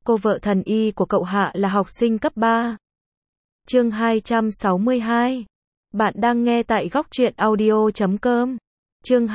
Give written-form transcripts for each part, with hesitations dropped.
cô vợ thần y của cậu Hạ là học sinh cấp 3. Chương 262. Bạn đang nghe tại góc truyện audio.com. Chương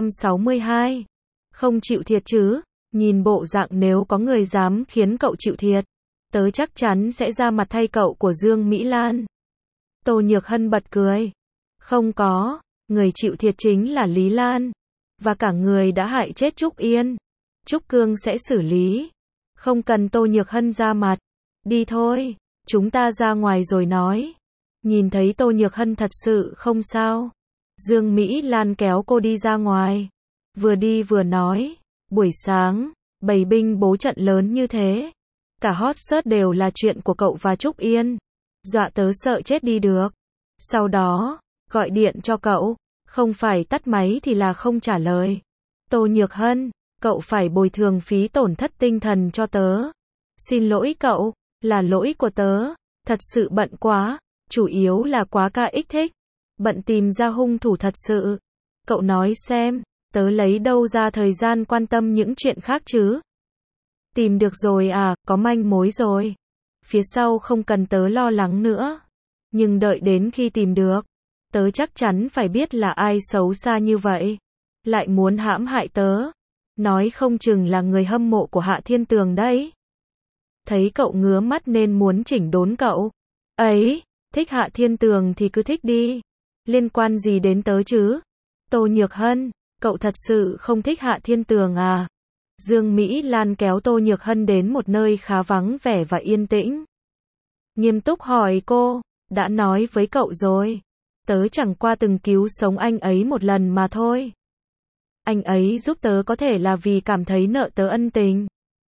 262. Không chịu thiệt chứ? Nhìn bộ dạng nếu có người dám khiến cậu chịu thiệt, tớ chắc chắn sẽ ra mặt thay cậu của Dương Mỹ Lan. Tô Nhược Hân bật cười. Không có, người chịu thiệt chính là Lý Lan. Và cả người đã hại chết Trúc Yên. Trúc Cương sẽ xử lý. Không cần Tô Nhược Hân ra mặt. Đi thôi, chúng ta ra ngoài rồi nói. Nhìn thấy Tô Nhược Hân thật sự không sao, Dương Mỹ Lan kéo cô đi ra ngoài. Vừa đi vừa nói, buổi sáng, bày binh bố trận lớn như thế. Cả hot search đều là chuyện của cậu và Trúc Yên. Dọa tớ sợ chết đi được. Sau đó, gọi điện cho cậu, không phải tắt máy thì là không trả lời. Tô Nhược Hân, cậu phải bồi thường phí tổn thất tinh thần cho tớ. Xin lỗi cậu, là lỗi của tớ. Thật sự bận quá, chủ yếu là quá KX thích. Bận tìm ra hung thủ thật sự. Cậu nói xem, tớ lấy đâu ra thời gian quan tâm những chuyện khác chứ? Tìm được rồi à, có manh mối rồi. Phía sau không cần tớ lo lắng nữa. Nhưng đợi đến khi tìm được, tớ chắc chắn phải biết là ai xấu xa như vậy. Lại muốn hãm hại tớ. Nói không chừng là người hâm mộ của Hạ Thiên Tường đấy. Thấy cậu ngứa mắt nên muốn chỉnh đốn cậu. Ấy, thích Hạ Thiên Tường thì cứ thích đi. Liên quan gì đến tớ chứ? Tô Nhược Hân, cậu thật sự không thích Hạ Thiên Tường à? Dương Mỹ Lan kéo Tô Nhược Hân đến một nơi khá vắng vẻ và yên tĩnh. Nghiêm túc hỏi cô, đã nói với cậu rồi. Tớ chẳng qua từng cứu sống anh ấy một lần mà thôi. Anh ấy giúp tớ có thể là vì cảm thấy nợ tớ ân tình.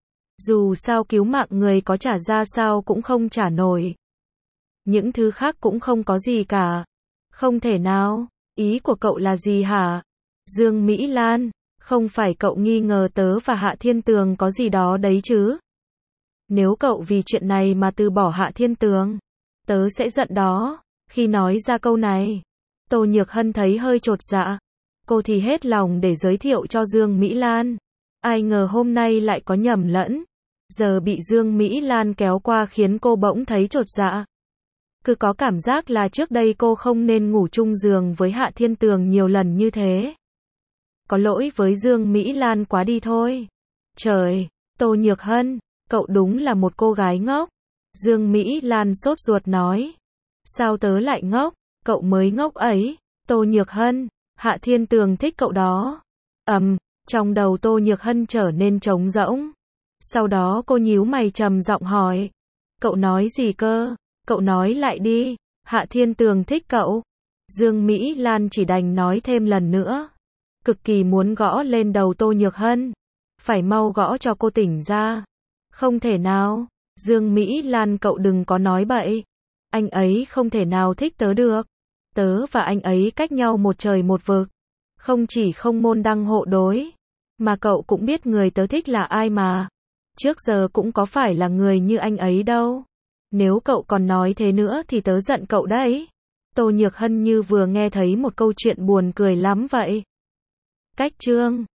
Dù sao cứu mạng người có trả ra sao cũng không trả nổi. Những thứ khác cũng không có gì cả. Không thể nào, ý của cậu là gì hả? Dương Mỹ Lan, không phải cậu nghi ngờ tớ và Hạ Thiên Tường có gì đó đấy chứ? Nếu cậu vì chuyện này mà từ bỏ Hạ Thiên Tường, tớ sẽ giận đó. Khi nói ra câu này, Tô Nhược Hân thấy hơi chột dạ. Cô thì hết lòng để giới thiệu cho Dương Mỹ Lan. Ai ngờ hôm nay lại có nhầm lẫn. Giờ bị Dương Mỹ Lan kéo qua khiến cô bỗng thấy chột dạ. Cứ có cảm giác là trước đây cô không nên ngủ chung giường với Hạ Thiên Tường nhiều lần như thế. Có lỗi với Dương Mỹ Lan quá đi thôi. Trời, Tô Nhược Hân, cậu đúng là một cô gái ngốc. Dương Mỹ Lan sốt ruột nói. Sao tớ lại ngốc? Cậu mới ngốc ấy. Tô Nhược Hân, Hạ Thiên Tường thích cậu đó. Trong đầu Tô Nhược Hân trở nên trống rỗng. Sau đó cô nhíu mày trầm giọng hỏi. Cậu nói gì cơ? Cậu nói lại đi. Hạ Thiên Tường thích cậu. Dương Mỹ Lan chỉ đành nói thêm lần nữa. Cực kỳ muốn gõ lên đầu Tô Nhược Hân. Phải mau gõ cho cô tỉnh ra. Không thể nào. Dương Mỹ Lan, cậu đừng có nói bậy. Anh ấy không thể nào thích tớ được. Tớ và anh ấy cách nhau một trời một vực. Không chỉ không môn đăng hộ đối, mà cậu cũng biết người tớ thích là ai mà. Trước giờ cũng có phải là người như anh ấy đâu. Nếu cậu còn nói thế nữa thì tớ giận cậu đấy. Tô Nhược Hân như vừa nghe thấy một câu chuyện buồn cười lắm vậy. Cách chương